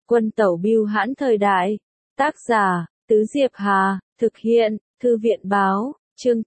Quân tẩu bưu hãn thời đại. Tác giả, Tứ Diệp Hà, thực hiện, Thư viện báo, chương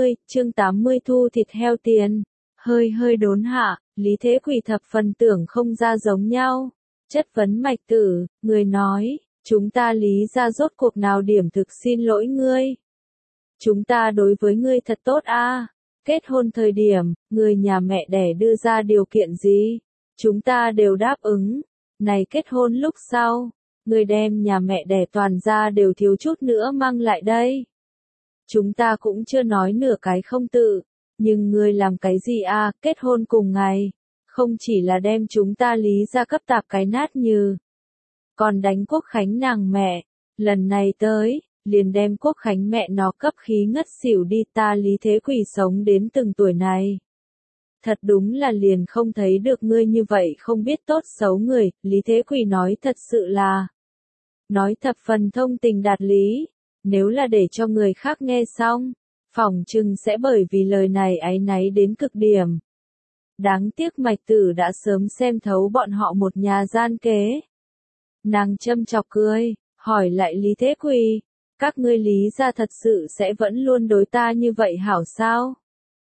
80 thu thịt heo tiền. Hơi đốn hạ, Lý Thế Quỳ thập phần tưởng không ra giống nhau. Chất vấn Mạch Tử, người nói, chúng ta Lý ra rốt cuộc nào điểm thực xin lỗi ngươi. Chúng ta đối với ngươi thật tốt a. Kết hôn thời điểm, người nhà mẹ đẻ đưa ra điều kiện gì? Chúng ta đều đáp ứng. Này kết hôn lúc sau, người đem nhà mẹ đẻ toàn ra đều thiếu chút nữa mang lại đây. Chúng ta cũng chưa nói nửa cái không tự, nhưng ngươi làm cái gì a? Kết hôn cùng ngày, không chỉ là đem chúng ta Lý ra cấp tạp cái nát như, còn đánh Quốc Khánh nàng mẹ, lần này tới, liền đem Quốc Khánh mẹ nó cấp khí ngất xỉu đi. Ta Lý Thế Quỳ sống đến từng tuổi này. Thật đúng là liền không thấy được ngươi như vậy không biết tốt xấu người. Lý Thế Quỳ nói thật sự là, nói thập phần thông tình đạt lý, nếu là để cho người khác nghe xong, phỏng chừng sẽ bởi vì lời này áy náy đến cực điểm. Đáng tiếc Mạch Tử đã sớm xem thấu bọn họ một nhà gian kế. Nàng châm chọc cười, hỏi lại Lý Thế Quỳ, các ngươi Lý ra thật sự sẽ vẫn luôn đối ta như vậy hảo sao?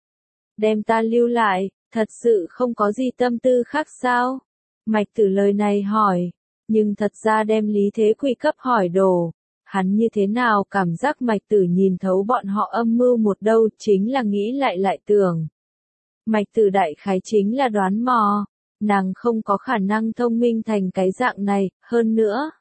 Đem ta lưu lại, thật sự không có gì tâm tư khác sao? Mạch Tử lời này hỏi, nhưng thật ra đem Lý Thế Quỳ cấp hỏi đồ. Hắn như thế nào cảm giác Mạch Tử nhìn thấu bọn họ âm mưu một đâu, chính là nghĩ lại tưởng. Mạch Tử đại khái chính là đoán mò, nàng không có khả năng thông minh thành cái dạng này, hơn nữa.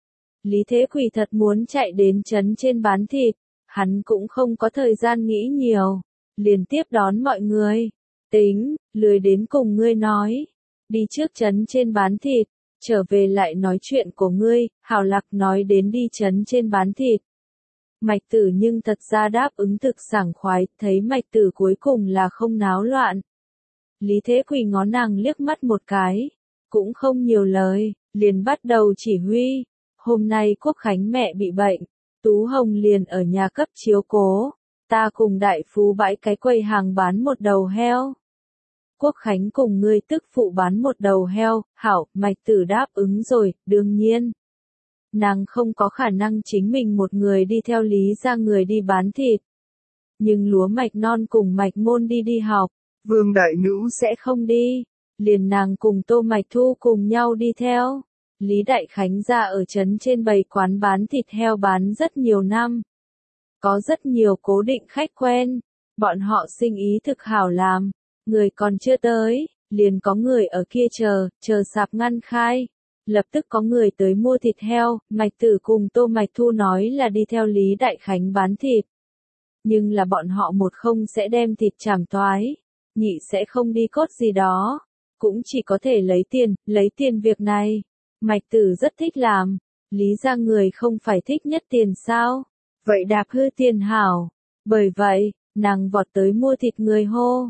Lý Thế Quỳ thật muốn chạy đến trấn trên bán thịt, hắn cũng không có thời gian nghĩ nhiều, liền tiếp đón mọi người. Tính, lười đến cùng ngươi nói, đi trước trấn trên bán thịt, trở về lại nói chuyện của ngươi. Hảo Lạc nói đến đi trấn trên bán thịt. Mạch Tử nhưng thật ra đáp ứng thực sảng khoái, thấy Mạch Tử cuối cùng là không náo loạn. Lý Thế Quỳ ngó nàng liếc mắt một cái, cũng không nhiều lời, liền bắt đầu chỉ huy. Hôm nay Quốc Khánh mẹ bị bệnh, Tú Hồng liền ở nhà cấp chiếu cố, ta cùng đại phú bãi cái quầy hàng bán một đầu heo. Quốc Khánh cùng ngươi tức phụ bán một đầu heo. Hảo, Mạch Tử đáp ứng rồi, đương nhiên. Nàng không có khả năng chính mình một người đi theo Lý ra người đi bán thịt. Nhưng Lúa Mạch Non cùng Mạch Môn đi học, Vương Đại Nữ sẽ không đi, liền nàng cùng Tô Mạch Thu cùng nhau đi theo. Lý Đại Khánh ra ở trấn trên bày quán bán thịt heo bán rất nhiều năm. Có rất nhiều cố định khách quen, bọn họ sinh ý thực hảo làm, người còn chưa tới, liền có người ở kia chờ sạp ngăn khai. Lập tức có người tới mua thịt heo. Mạch Tử cùng Tô Mạch Thu nói là đi theo Lý Đại Khánh bán thịt. Nhưng là bọn họ một không sẽ đem thịt chảm toái, nhị sẽ không đi cốt gì đó, cũng chỉ có thể lấy tiền việc này. Mạch Tử rất thích làm, Lý ra người không phải thích nhất tiền sao, vậy đạp hư tiền hảo. Bởi vậy, nàng vọt tới mua thịt người hô,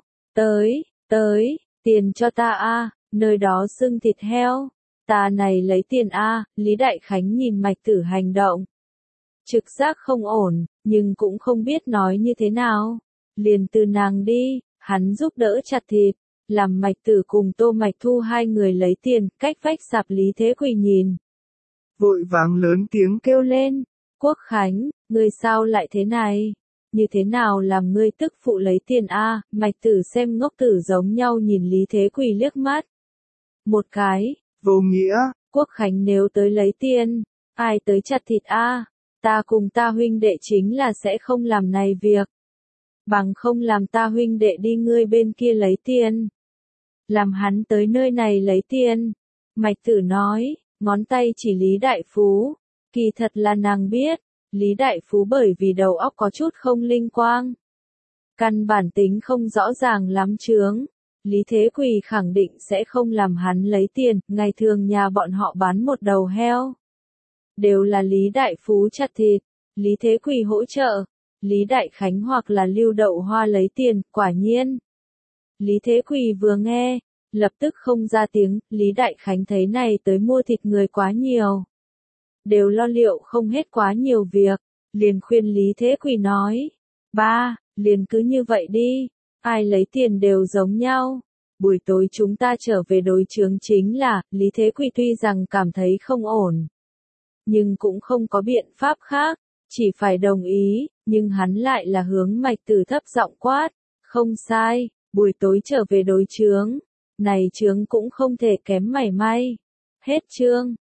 tới, tiền cho ta a, nơi đó xưng thịt heo. Ta này lấy tiền a. Lý Đại Khánh nhìn Mạch Tử hành động, trực giác không ổn, nhưng cũng không biết nói như thế nào. Liền từ nàng đi, hắn giúp đỡ chặt thịt, làm Mạch Tử cùng Tô Mạch Thu hai người lấy tiền, cách vách sạp Lý Thế Quỳ nhìn. Vội vàng lớn tiếng kêu lên, Quốc Khánh, ngươi sao lại thế này? Như thế nào làm ngươi tức phụ lấy tiền a? Mạch Tử xem ngốc tử giống nhau nhìn Lý Thế Quỳ liếc mắt. Một cái, vô nghĩa, Quốc Khánh nếu tới lấy tiền, ai tới chặt thịt a? Ta cùng ta huynh đệ chính là sẽ không làm này việc. Bằng không làm ta huynh đệ đi ngươi bên kia lấy tiền. Làm hắn tới nơi này lấy tiền. Mạch Tử nói, ngón tay chỉ Lý Đại Phú. Kỳ thật là nàng biết, Lý Đại Phú bởi vì đầu óc có chút không linh quang. Căn bản tính không rõ ràng lắm chướng. Lý Thế Quỳ khẳng định sẽ không làm hắn lấy tiền. Ngày thường nhà bọn họ bán một đầu heo, đều là Lý Đại Phú chặt thịt, Lý Thế Quỳ hỗ trợ, Lý Đại Khánh hoặc là Lưu Đậu Hoa lấy tiền. Quả nhiên, Lý Thế Quỳ vừa nghe, lập tức không ra tiếng. Lý Đại Khánh thấy này tới mua thịt người quá nhiều, đều lo liệu không hết quá nhiều việc, liền khuyên Lý Thế Quỳ nói, ba, liền cứ như vậy đi, ai lấy tiền đều giống nhau, buổi tối chúng ta trở về đối chướng chính là, Lý Thế Quỳ tuy rằng cảm thấy không ổn, nhưng cũng không có biện pháp khác, chỉ phải đồng ý, nhưng hắn lại là hướng Mạch Tử thấp giọng quát, không sai, buổi tối trở về đối chướng, này chướng cũng không thể kém mảy may. Hết chương.